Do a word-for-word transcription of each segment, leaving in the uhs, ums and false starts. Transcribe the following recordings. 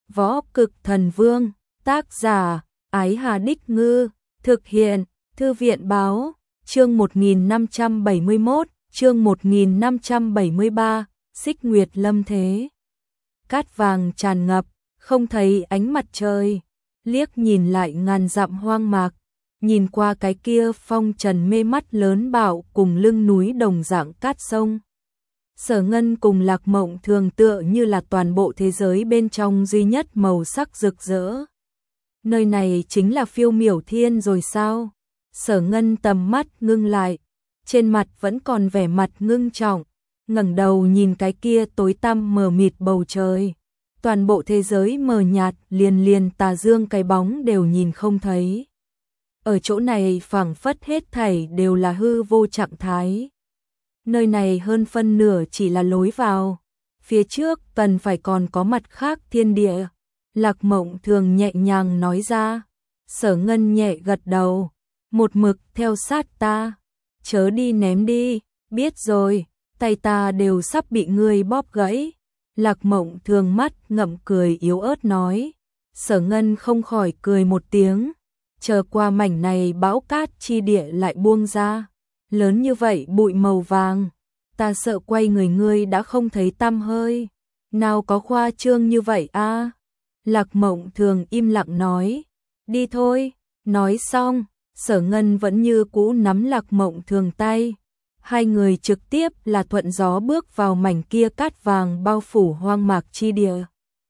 Võ Cực Thần Vương, tác giả, Ái Hà Đích Ngư, thực hiện, Thư viện Báo, chương một nghìn năm trăm bảy mươi mốt, chương một nghìn năm trăm bảy mươi ba, Xích Nguyệt Lâm Thế. Cát vàng tràn ngập, không thấy ánh mặt trời, liếc nhìn lại ngàn dặm hoang mạc, nhìn qua cái kia phong trần mê mắt lớn bạo cùng lưng núi đồng dạng cát sông. Sở Ngân cùng Lạc Mộng Thường tựa như là toàn bộ thế giới bên trong duy nhất màu sắc rực rỡ. Nơi này chính là Phiêu Miểu Thiên rồi sao? Sở Ngân tầm mắt ngưng lại, trên mặt vẫn còn vẻ mặt ngưng trọng, ngẩng đầu nhìn cái kia tối tăm mờ mịt bầu trời. Toàn bộ thế giới mờ nhạt, liền liền tà dương cái bóng đều nhìn không thấy. Ở chỗ này phảng phất hết thảy đều là hư vô trạng thái. Nơi này hơn phân nửa chỉ là lối vào, phía trước cần phải còn có mặt khác thiên địa. Lạc Mộng Thường nhẹ nhàng nói ra. Sở Ngân nhẹ gật đầu, một mực theo sát ta, chớ đi ném đi, biết rồi, tay ta đều sắp bị ngươi bóp gãy. Lạc Mộng Thường mắt ngậm cười yếu ớt nói. Sở Ngân không khỏi cười một tiếng, chờ qua mảnh này bão cát chi địa lại buông ra. Lớn như vậy bụi màu vàng, ta sợ quay người ngươi đã không thấy tăm hơi. Nào có khoa trương như vậy a? Lạc Mộng Thường im lặng nói. Đi thôi. Nói xong, Sở Ngân vẫn như cũ nắm Lạc Mộng Thường tay. Hai người trực tiếp là thuận gió bước vào mảnh kia cát vàng bao phủ hoang mạc chi địa.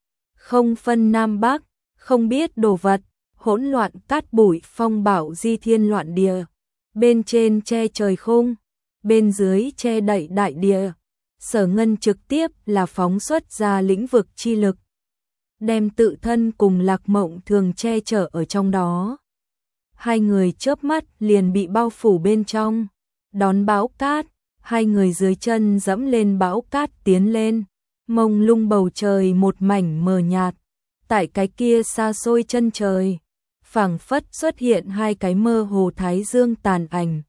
Không phân nam bắc, không biết đồ vật, hỗn loạn cát bụi phong bạo di thiên loạn địa. Bên trên che trời khung, bên dưới che đậy đại địa. Sở Ngân trực tiếp là phóng xuất ra lĩnh vực chi lực, đem tự thân cùng Lạc Mộng Thường che chở ở trong đó. Hai người chớp mắt liền bị bao phủ bên trong, đón bão cát, hai người dưới chân dẫm lên bão cát tiến lên, mông lung bầu trời một mảnh mờ nhạt. Tại cái kia xa xôi chân trời, phảng phất xuất hiện hai cái mơ hồ thái dương tàn ảnh,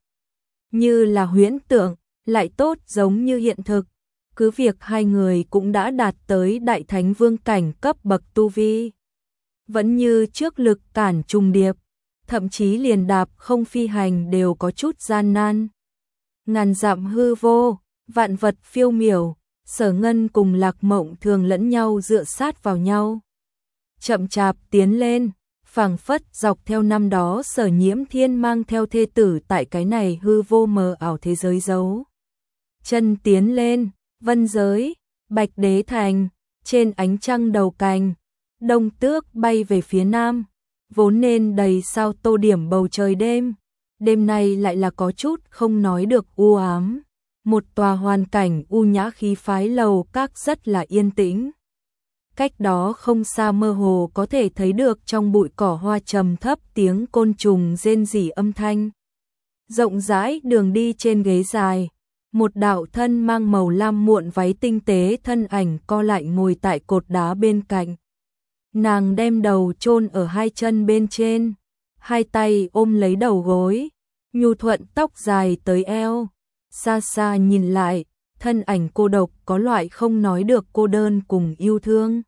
như là huyễn tượng, lại tốt giống như hiện thực. Cứ việc hai người cũng đã đạt tới đại thánh vương cảnh cấp bậc tu vi, vẫn như trước lực cản trùng điệp, thậm chí liền đạp không phi hành đều có chút gian nan. Ngàn dặm hư vô, vạn vật phiêu miểu, Sở Ngân cùng Lạc Mộng Thường lẫn nhau dựa sát vào nhau, chậm chạp tiến lên, phảng phất dọc theo năm đó Sở Nhiễm Thiên mang theo thê tử tại cái này hư vô mờ ảo thế giới giấu chân tiến lên. Vân giới, Bạch Đế Thành, trên ánh trăng đầu cành, Đông Tước bay về phía nam, vốn nên đầy sao tô điểm bầu trời đêm, đêm nay lại là có chút không nói được u ám. Một tòa hoàn cảnh u nhã khí phái lầu các rất là yên tĩnh. Cách đó không xa mơ hồ có thể thấy được trong bụi cỏ hoa trầm thấp tiếng côn trùng rên rỉ âm thanh. Rộng rãi đường đi trên ghế dài, một đạo thân mang màu lam muộn váy tinh tế thân ảnh co lại ngồi tại cột đá bên cạnh. Nàng đem đầu chôn ở hai chân bên trên, hai tay ôm lấy đầu gối, nhu thuận tóc dài tới eo. Xa xa nhìn lại, thân ảnh cô độc có loại không nói được cô đơn cùng yêu thương.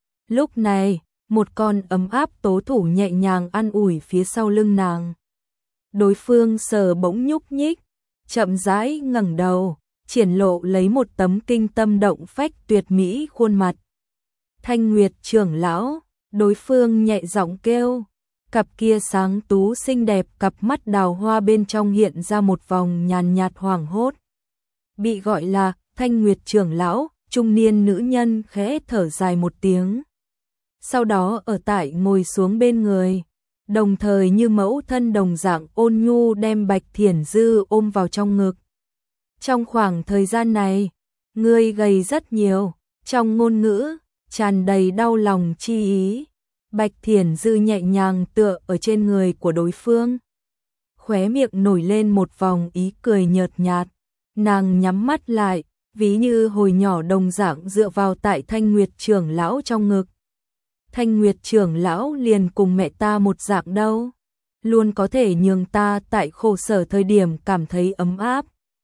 Lúc này, một con ấm áp tố thủ nhẹ nhàng an ủi phía sau lưng nàng. Đối phương sờ bỗng nhúc nhích, chậm rãi ngẩng đầu, triển lộ lấy một tấm kinh tâm động phách tuyệt mỹ khuôn mặt. Thanh Nguyệt trưởng lão, đối phương nhẹ giọng kêu, cặp kia sáng tú xinh đẹp cặp mắt đào hoa bên trong hiện ra một vòng nhàn nhạt hoảng hốt. Bị gọi là Thanh Nguyệt trưởng lão, trung niên nữ nhân khẽ thở dài một tiếng. Sau đó ở tại ngồi xuống bên người, đồng thời như mẫu thân đồng dạng ôn nhu đem Bạch Thiển Dư ôm vào trong ngực. Trong khoảng thời gian này, ngươi gầy rất nhiều, trong ngôn ngữ tràn đầy đau lòng chi ý. Bạch Thiển Dư nhẹ nhàng tựa ở trên người của đối phương, khóe miệng nổi lên một vòng ý cười nhợt nhạt. Nàng nhắm mắt lại, ví như hồi nhỏ đồng dạng dựa vào tại Thanh Nguyệt trưởng lão trong ngực. Thanh Nguyệt trưởng lão liền cùng mẹ ta một dạng đâu, luôn có thể nhường ta tại khổ sở thời điểm cảm thấy ấm áp.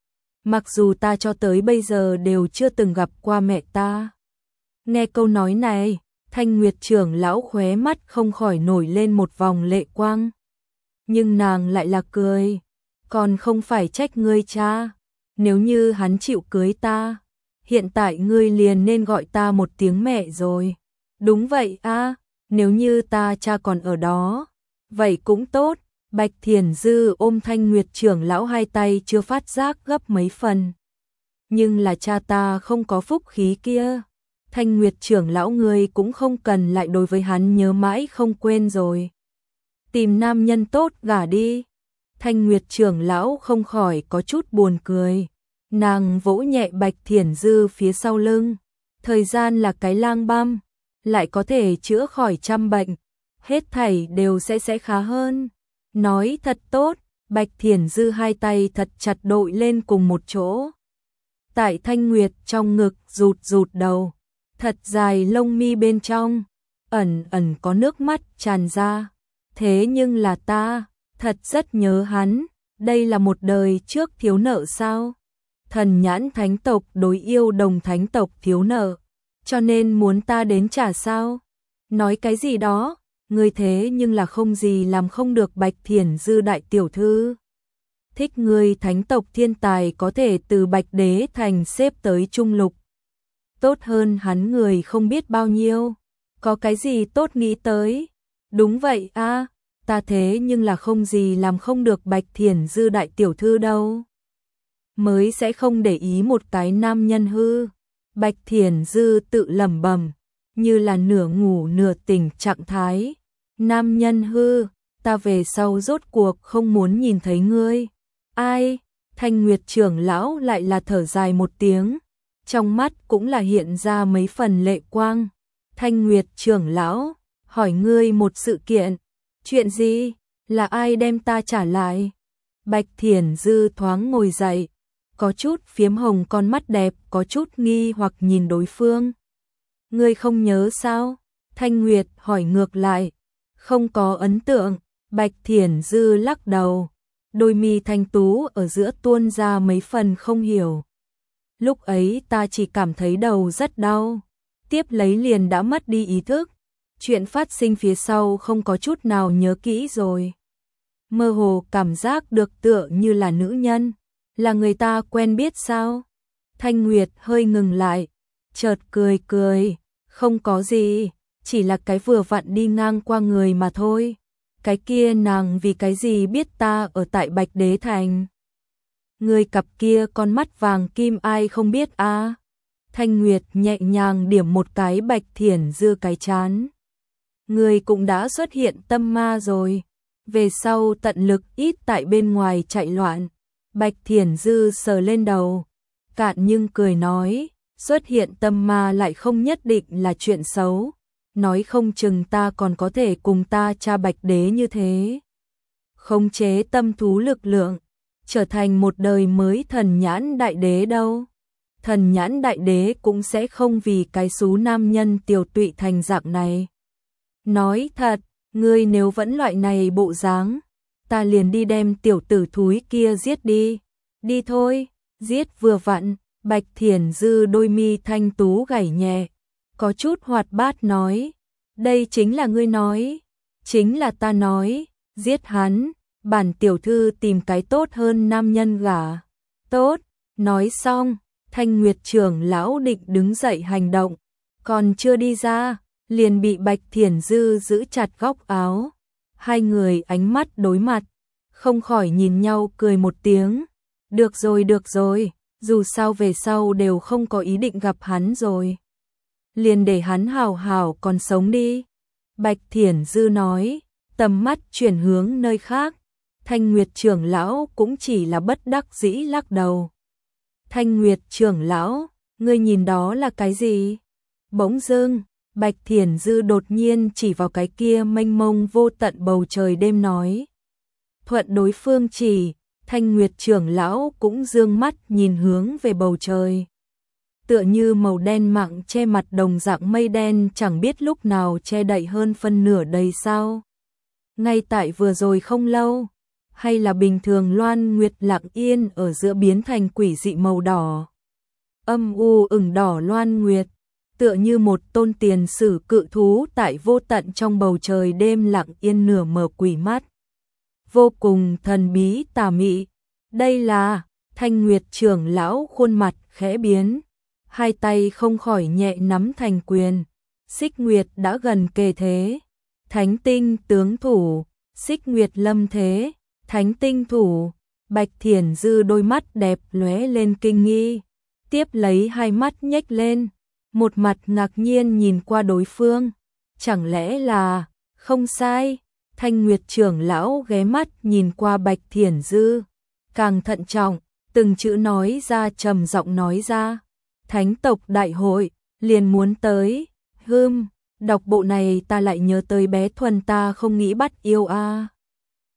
Mặc dù ta cho tới bây giờ đều chưa từng gặp qua mẹ ta. Nghe câu nói này, Thanh Nguyệt trưởng lão khóe mắt không khỏi nổi lên một vòng lệ quang. Nhưng nàng lại là cười. Còn không phải trách ngươi cha. Nếu như hắn chịu cưới ta, hiện tại ngươi liền nên gọi ta một tiếng mẹ rồi. Đúng vậy a, nếu như ta cha còn ở đó, vậy cũng tốt. Bạch Thiền Dư ôm Thanh Nguyệt trưởng lão hai tay chưa phát giác gấp mấy phần. Nhưng là cha ta không có phúc khí kia. Thanh Nguyệt trưởng lão ngươi cũng không cần lại đối với hắn nhớ mãi không quên rồi. Tìm nam nhân tốt gả đi. Thanh Nguyệt trưởng lão không khỏi có chút buồn cười. Nàng vỗ nhẹ Bạch Thiền Dư phía sau lưng. Thời gian là cái lang băm, lại có thể chữa khỏi trăm bệnh. Hết thảy đều sẽ sẽ khá hơn. Nói thật tốt. Bạch Thiền Dư hai tay thật chặt đội lên cùng một chỗ. Tại Thanh Nguyệt trong ngực rụt rụt đầu. Thật dài lông mi bên trong, ẩn ẩn có nước mắt tràn ra. Thế nhưng là ta, thật rất nhớ hắn. Đây là một đời trước thiếu nợ sao? Thần nhãn thánh tộc đối yêu đồng thánh tộc thiếu nợ, cho nên muốn ta đến trả sao? Nói cái gì đó, ngươi thế nhưng là không gì làm không được. Bạch Thiền Dư đại tiểu thư. Thích ngươi thánh tộc thiên tài có thể từ Bạch Đế Thành xếp tới trung lục. Tốt hơn hắn người không biết bao nhiêu. Có cái gì tốt nghĩ tới? Đúng vậy a, ta thế nhưng là không gì làm không được Bạch Thiền Dư đại tiểu thư đâu. Mới sẽ không để ý một cái nam nhân hư. Bạch Thiền Dư tự lẩm bẩm, như là nửa ngủ nửa tỉnh trạng thái. Nam nhân hư, ta về sau rốt cuộc không muốn nhìn thấy ngươi. Ai? Thanh Nguyệt trưởng lão lại là thở dài một tiếng. Trong mắt cũng là hiện ra mấy phần lệ quang. Thanh Nguyệt trưởng lão, hỏi ngươi một sự kiện. Chuyện gì? Là ai đem ta trả lại? Bạch Thiền Dư thoáng ngồi dậy, có chút phiếm hồng con mắt đẹp, có chút nghi hoặc nhìn đối phương. Ngươi không nhớ sao? Thanh Nguyệt hỏi ngược lại. Không có ấn tượng. Bạch Thiền Dư lắc đầu. Đôi mi thanh tú ở giữa tuôn ra mấy phần không hiểu. Lúc ấy ta chỉ cảm thấy đầu rất đau, tiếp lấy liền đã mất đi ý thức. Chuyện phát sinh phía sau không có chút nào nhớ kỹ rồi. Mơ hồ cảm giác được tựa như là nữ nhân, là người ta quen biết sao? Thanh Nguyệt hơi ngừng lại, chợt cười cười, không có gì, chỉ là cái vừa vặn đi ngang qua người mà thôi. Cái kia nàng vì cái gì biết ta ở tại Bạch Đế Thành? Người cặp kia con mắt vàng kim ai không biết a? À? Thanh Nguyệt nhẹ nhàng điểm một cái Bạch Thiền Dư cái chán. Người cũng đã xuất hiện tâm ma rồi. Về sau tận lực ít tại bên ngoài chạy loạn. Bạch Thiền Dư sờ lên đầu, cạn nhưng cười nói, xuất hiện tâm ma lại không nhất định là chuyện xấu. Nói không chừng ta còn có thể cùng ta cha Bạch Đế như thế. Khống chế tâm thú lực lượng, trở thành một đời mới thần nhãn đại đế đâu. Thần nhãn đại đế cũng sẽ không vì cái xú nam nhân tiểu tụy thành dạng này. Nói thật, ngươi nếu vẫn loại này bộ dáng, ta liền đi đem tiểu tử thúi kia giết đi. Đi thôi, giết vừa vặn. Bạch Thiền Dư đôi mi thanh tú gảy nhẹ, có chút hoạt bát nói, đây chính là ngươi nói, chính là ta nói, giết hắn, bản tiểu thư tìm cái tốt hơn nam nhân gả. Tốt, nói xong, Thanh Nguyệt trưởng lão định đứng dậy hành động, còn chưa đi ra, liền bị Bạch Thiền Dư giữ chặt góc áo. Hai người ánh mắt đối mặt, không khỏi nhìn nhau cười một tiếng. Được rồi được rồi, dù sao về sau đều không có ý định gặp hắn rồi. Liền để hắn hào hào còn sống đi. Bạch Thiền Dư nói, tầm mắt chuyển hướng nơi khác. Thanh Nguyệt trưởng lão cũng chỉ là bất đắc dĩ lắc đầu. Thanh Nguyệt trưởng lão, ngươi nhìn đó là cái gì? Bỗng dưng, Bạch Thiền Dư đột nhiên chỉ vào cái kia mênh mông vô tận bầu trời đêm nói. Thuận đối phương chỉ, Thanh Nguyệt trưởng lão cũng dương mắt nhìn hướng về bầu trời. Tựa như màu đen mặng che mặt đồng dạng mây đen chẳng biết lúc nào che đậy hơn phân nửa đầy sao. Ngay tại vừa rồi không lâu, hay là bình thường loan nguyệt lặng yên ở giữa biến thành quỷ dị màu đỏ. Âm u ửng đỏ loan nguyệt, tựa như một tôn tiền sử cự thú tại vô tận trong bầu trời đêm lặng yên nửa mở quỷ mắt. Vô cùng thần bí tà mị. Đây là, Thanh Nguyệt trưởng lão khuôn mặt khẽ biến, hai tay không khỏi nhẹ nắm thành quyền. Xích Nguyệt đã gần kề thế, Thánh tinh tướng thủ, Xích Nguyệt lâm thế, Thánh tinh thủ. Bạch Thiển Dư đôi mắt đẹp lóe lên kinh nghi, tiếp lấy hai mắt nhếch lên, một mặt ngạc nhiên nhìn qua đối phương. Chẳng lẽ là, không sai, Thanh Nguyệt trưởng lão ghé mắt nhìn qua Bạch Thiển Dư, càng thận trọng, từng chữ nói ra trầm giọng nói ra. Thánh tộc đại hội, liền muốn tới, hưm, đọc bộ này ta lại nhớ tới bé Thuần ta không nghĩ bắt yêu a. À.